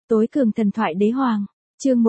Tối cường thần thoại đế hoàng, chương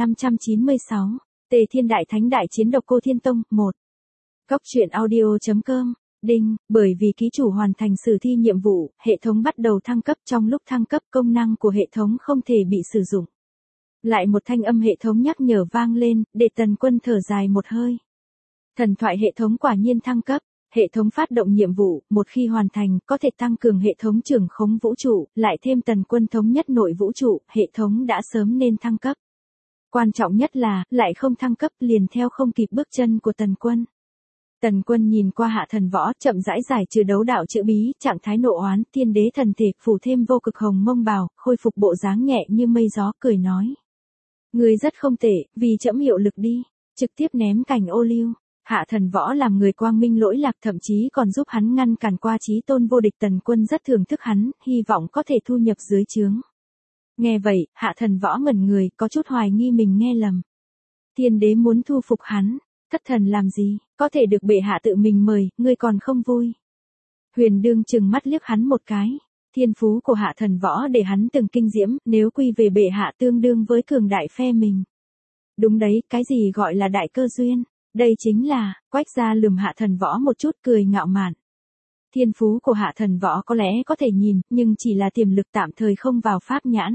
1596, Tề Thiên Đại Thánh đại chiến Độc Cô Thiên Tông, 1. Góc truyện audio.com, đinh, bởi vì ký chủ hoàn thành sử thi nhiệm vụ, hệ thống bắt đầu thăng cấp, trong lúc thăng cấp công năng của hệ thống không thể bị sử dụng. Lại một thanh âm hệ thống nhắc nhở vang lên, để Tần Quân thở dài một hơi. Thần thoại hệ thống quả nhiên thăng cấp. Hệ thống phát động nhiệm vụ, một khi hoàn thành, có thể tăng cường hệ thống trưởng khống vũ trụ, lại thêm Tần Quân thống nhất nội vũ trụ, hệ thống đã sớm nên thăng cấp. Quan trọng nhất là, lại không thăng cấp liền theo không kịp bước chân của Tần Quân. Tần Quân nhìn qua Hạ Thần Võ, chậm rãi giải trừ đấu đạo chữ bí, trạng thái nộ oán, thiên đế thần thể, phủ thêm vô cực hồng mông bào, khôi phục bộ dáng nhẹ như mây gió, cười nói. Người rất không tệ, vì trẫm hiệu lực đi, trực tiếp ném cành ô liu. Hạ Thần Võ làm người quang minh lỗi lạc, thậm chí còn giúp hắn ngăn cản qua chí tôn vô địch. Tần Quân rất thưởng thức hắn, hy vọng có thể thu nhập dưới trướng. Nghe vậy, Hạ Thần Võ ngẩn người, có chút hoài nghi mình nghe lầm. Thiên đế muốn thu phục hắn, thất thần làm gì, có thể được bệ hạ tự mình mời, ngươi còn không vui. Huyền Đương trừng mắt liếc hắn một cái. Thiên phú của Hạ Thần Võ để hắn từng kinh diễm, nếu quy về bệ hạ tương đương với cường đại phe mình. Đúng đấy, cái gì gọi là đại cơ duyên? Đây chính là, Quách gia lườm Hạ Thần Võ một chút, cười ngạo mạn. Thiên phú của Hạ Thần Võ có lẽ có thể nhìn, nhưng chỉ là tiềm lực tạm thời không vào pháp nhãn.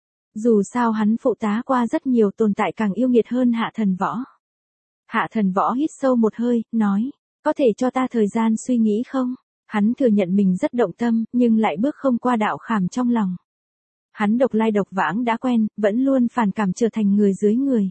Dù sao hắn phụ tá qua rất nhiều tồn tại càng yêu nghiệt hơn Hạ Thần Võ. Hạ Thần Võ hít sâu một hơi, nói, có thể cho ta thời gian suy nghĩ không? Hắn thừa nhận mình rất động tâm, nhưng lại bước không qua đạo khảm trong lòng. Hắn độc lai độc vãng đã quen, vẫn luôn phản cảm trở thành người dưới người.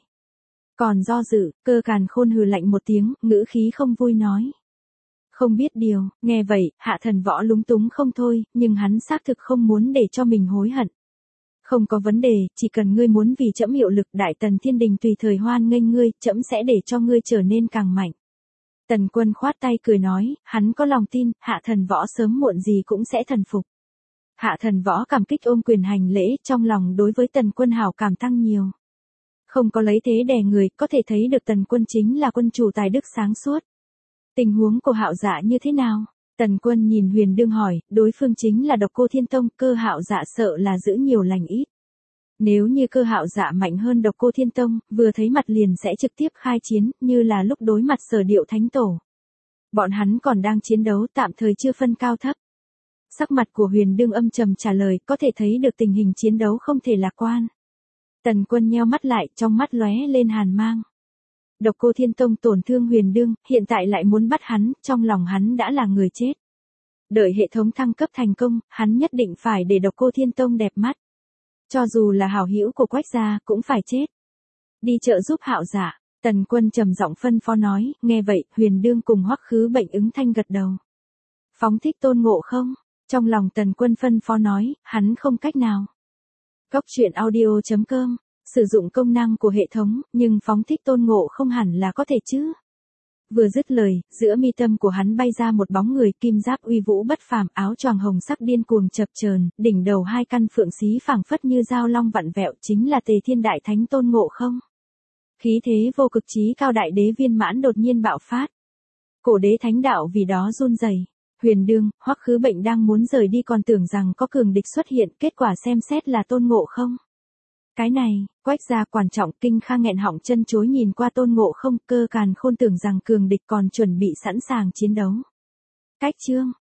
Còn do dự, Cơ Càn Khôn hừ lạnh một tiếng, ngữ khí không vui nói. Không biết điều, nghe vậy, Hạ Thần Võ lúng túng không thôi, nhưng hắn xác thực không muốn để cho mình hối hận. Không có vấn đề, chỉ cần ngươi muốn vì trẫm hiệu lực, Đại Tần Thiên Đình tùy thời hoan nghênh ngươi, trẫm sẽ để cho ngươi trở nên càng mạnh. Tần Quân khoát tay cười nói, hắn có lòng tin, Hạ Thần Võ sớm muộn gì cũng sẽ thần phục. Hạ Thần Võ cảm kích ôm quyền hành lễ, trong lòng đối với Tần Quân hảo cảm tăng nhiều. Không có lấy thế đè người, có thể thấy được Tần Quân chính là quân chủ tài đức sáng suốt. Tình huống của Hạo Dạ như thế nào? Tần Quân nhìn Huyền Đương hỏi, đối phương chính là Độc Cô Thiên Tông, Cơ Hạo Dạ sợ là giữ nhiều lành ít. Nếu như Cơ Hạo Dạ mạnh hơn Độc Cô Thiên Tông, vừa thấy mặt liền sẽ trực tiếp khai chiến, như là lúc đối mặt Sở Điệu Thánh Tổ. Bọn hắn còn đang chiến đấu, tạm thời chưa phân cao thấp. Sắc mặt của Huyền Đương âm trầm trả lời, có thể thấy được tình hình chiến đấu không thể lạc quan. Tần Quân nheo mắt lại, trong mắt lóe lên hàn mang. Độc Cô Thiên Tông tổn thương Huyền Đương, hiện tại lại muốn bắt hắn, trong lòng hắn đã là người chết. Đợi hệ thống thăng cấp thành công, hắn nhất định phải để Độc Cô Thiên Tông đẹp mắt. Cho dù là hảo hữu của Quách gia, cũng phải chết. Đi trợ giúp Hạo Dạ, Tần Quân trầm giọng phân phó nói, nghe vậy, Huyền Đương cùng Hoắc Khứ Bệnh ứng thanh gật đầu. Phóng thích Tôn Ngộ Không, trong lòng Tần Quân phân phó nói, hắn không cách nào. Góc truyện audio.com, sử dụng công năng của hệ thống, nhưng phóng thích Tôn Ngộ Không hẳn là có thể chứ. Vừa dứt lời, giữa mi tâm của hắn bay ra một bóng người, kim giáp uy vũ bất phàm, áo choàng hồng sắc điên cuồng chập chờn, đỉnh đầu hai căn phượng xí phảng phất như dao long vặn vẹo, chính là Tề Thiên Đại Thánh Tôn Ngộ Không. Khí thế vô cực chí cao đại đế viên mãn đột nhiên bạo phát. Cổ đế thánh đạo vì đó run rẩy. Huyền Đương, Hoắc Khứ Bệnh đang muốn rời đi còn tưởng rằng có cường địch xuất hiện, kết quả xem xét là Tôn Ngộ Không. Cái này, Quách gia quan trọng, Kinh Kha nghẹn họng chân chối nhìn qua Tôn Ngộ Không, Cơ Càn Khôn tưởng rằng cường địch còn chuẩn bị sẵn sàng chiến đấu. Cách chương,